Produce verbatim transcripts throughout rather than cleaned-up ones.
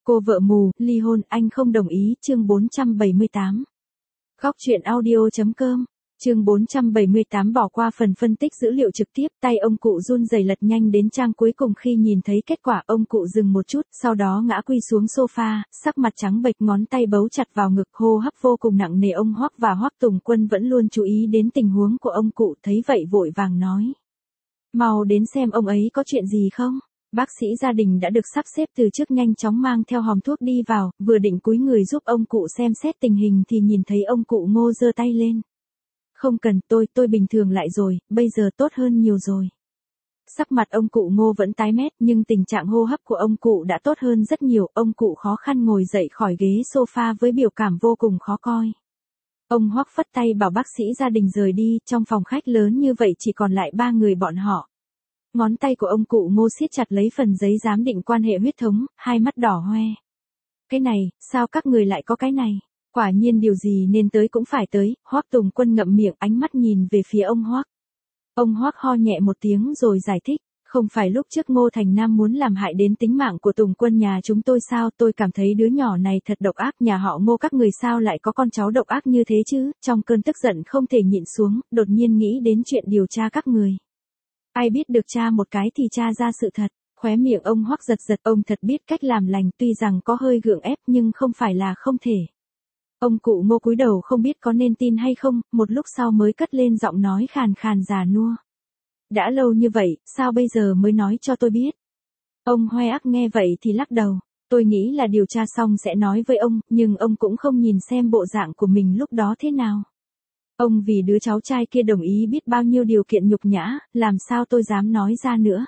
Cô vợ mù, ly hôn, anh không đồng ý, chương bốn trăm bảy mươi tám. Góc truyện audio.com, chương bốn trăm bảy mươi tám bỏ qua phần phân tích dữ liệu trực tiếp, tay ông cụ run rẩy lật nhanh đến trang cuối cùng khi nhìn thấy kết quả, ông cụ dừng một chút, sau đó ngã quy xuống sofa, sắc mặt trắng bệch, ngón tay bấu chặt vào ngực, hô hấp vô cùng nặng nề. Ông Hoắc và Hoắc Tùng Quân vẫn luôn chú ý đến tình huống của ông cụ, thấy vậy vội vàng nói: "Mau đến xem ông ấy có chuyện gì không?" Bác sĩ gia đình đã được sắp xếp từ trước nhanh chóng mang theo hòm thuốc đi vào, vừa định cúi người giúp ông cụ xem xét tình hình thì nhìn thấy ông cụ Ngô giơ tay lên. "Không cần, tôi, tôi bình thường lại rồi, bây giờ tốt hơn nhiều rồi." Sắc mặt ông cụ Ngô vẫn tái mét nhưng tình trạng hô hấp của ông cụ đã tốt hơn rất nhiều, ông cụ khó khăn ngồi dậy khỏi ghế sofa với biểu cảm vô cùng khó coi. Ông Hoắc phất tay bảo bác sĩ gia đình rời đi, trong phòng khách lớn như vậy chỉ còn lại ba người bọn họ. Ngón tay của ông cụ Ngô siết chặt lấy phần giấy giám định quan hệ huyết thống, hai mắt đỏ hoe. "Cái này, sao các người lại có cái này? Quả nhiên điều gì nên tới cũng phải tới." Hoắc Tùng Quân ngậm miệng, ánh mắt nhìn về phía ông Hoắc. Ông Hoắc ho nhẹ một tiếng rồi giải thích: "Không phải lúc trước Ngô Thành Nam muốn làm hại đến tính mạng của Tùng Quân nhà chúng tôi sao? Tôi cảm thấy đứa nhỏ này thật độc ác, nhà họ Ngô các người sao lại có con cháu độc ác như thế chứ?" Trong cơn tức giận không thể nhịn xuống, đột nhiên nghĩ đến chuyện điều tra các người. Ai biết được tra một cái thì tra ra sự thật. Khóe miệng ông Hoắc giật giật, ông thật biết cách làm lành, tuy rằng có hơi gượng ép nhưng không phải là không thể. Ông cụ Ngô cúi đầu không biết có nên tin hay không, một lúc sau mới cất lên giọng nói khàn khàn già nua: "Đã lâu như vậy, sao bây giờ mới nói cho tôi biết?" Ông Hoe Ác nghe vậy thì lắc đầu: "Tôi nghĩ là điều tra xong sẽ nói với ông, nhưng ông cũng không nhìn xem bộ dạng của mình lúc đó thế nào. Ông vì đứa cháu trai kia đồng ý biết bao nhiêu điều kiện nhục nhã, làm sao tôi dám nói ra nữa.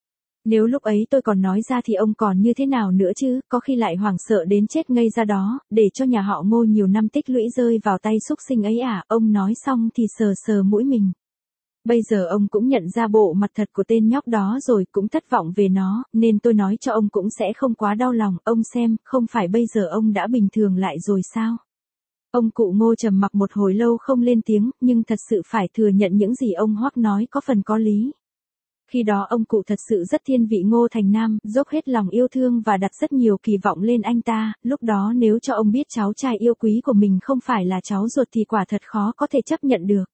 Nếu lúc ấy tôi còn nói ra thì ông còn như thế nào nữa chứ, có khi lại hoảng sợ đến chết ngây ra đó, để cho nhà họ Ngô nhiều năm tích lũy rơi vào tay xúc sinh ấy à." Ông nói xong thì sờ sờ mũi mình. Bây giờ ông cũng nhận ra bộ mặt thật của tên nhóc đó rồi, cũng thất vọng về nó, nên tôi nói cho ông cũng sẽ không quá đau lòng. Ông xem, không phải bây giờ ông đã bình thường lại rồi sao? Ông cụ Ngô trầm mặc một hồi lâu không lên tiếng, nhưng thật sự phải thừa nhận những gì ông Hoắc nói có phần có lý. Khi đó ông cụ thật sự rất thiên vị Ngô Thành Nam, dốc hết lòng yêu thương và đặt rất nhiều kỳ vọng lên anh ta, lúc đó nếu cho ông biết cháu trai yêu quý của mình không phải là cháu ruột thì quả thật khó có thể chấp nhận được.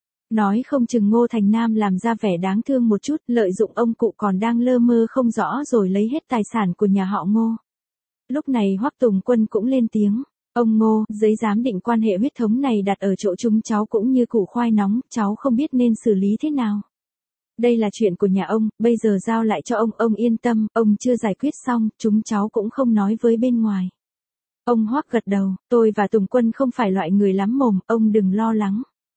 Nói không chừng Ngô Thành Nam làm ra vẻ đáng thương một chút, lợi dụng ông cụ còn đang lơ mơ không rõ rồi lấy hết tài sản của nhà họ Ngô. Lúc này Hoắc Tùng Quân cũng lên tiếng: "Ông Ngô, giấy giám định quan hệ huyết thống này đặt ở chỗ chúng cháu cũng như củ khoai nóng, cháu không biết nên xử lý thế nào. Đây là chuyện của nhà ông, bây giờ giao lại cho ông, ông yên tâm, ông chưa giải quyết xong, chúng cháu cũng không nói với bên ngoài." Ông Hoắc gật đầu: "Tôi và Tùng Quân không phải loại người lắm mồm, ông đừng lo lắng.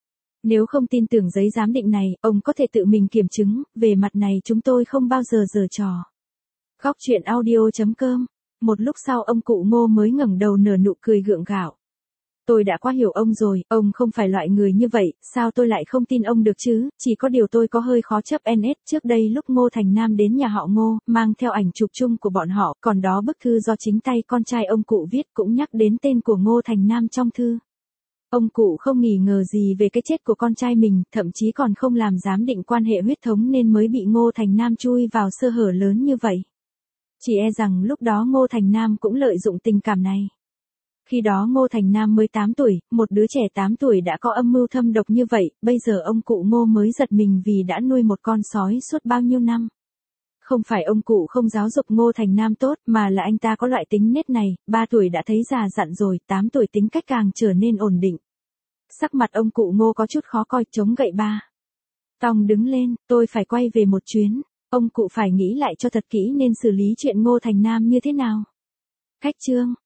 Nếu không tin tưởng giấy giám định này, ông có thể tự mình kiểm chứng, về mặt này chúng tôi không bao giờ giở trò." Góc truyện audio.com. Một lúc sau ông cụ Ngô mới ngẩng đầu nở nụ cười gượng gạo. "Tôi đã quá hiểu ông rồi, ông không phải loại người như vậy, sao tôi lại không tin ông được chứ, chỉ có điều tôi có hơi khó chấp nhận. Trước đây lúc Ngô Thành Nam đến nhà họ Ngô, mang theo ảnh chụp chung của bọn họ, còn đó bức thư do chính tay con trai ông cụ viết cũng nhắc đến tên của Ngô Thành Nam trong thư. Ông cụ không nghi ngờ gì về cái chết của con trai mình, thậm chí còn không làm giám định quan hệ huyết thống nên mới bị Ngô Thành Nam chui vào sơ hở lớn như vậy. Chỉ e rằng lúc đó Ngô Thành Nam cũng lợi dụng tình cảm này. Khi đó Ngô Thành Nam mới tám tuổi, một đứa trẻ tám tuổi đã có âm mưu thâm độc như vậy, bây giờ ông cụ Ngô mới giật mình vì đã nuôi một con sói suốt bao nhiêu năm. Không phải ông cụ không giáo dục Ngô Thành Nam tốt, mà là anh ta có loại tính nết này, ba tuổi đã thấy già dặn rồi, tám tuổi tính cách càng trở nên ổn định." Sắc mặt ông cụ Ngô có chút khó coi, chống gậy ba. Tòng đứng lên: "Tôi phải quay về một chuyến. Ông cụ phải nghĩ lại cho thật kỹ nên xử lý chuyện Ngô Thành Nam như thế nào." Khách chương.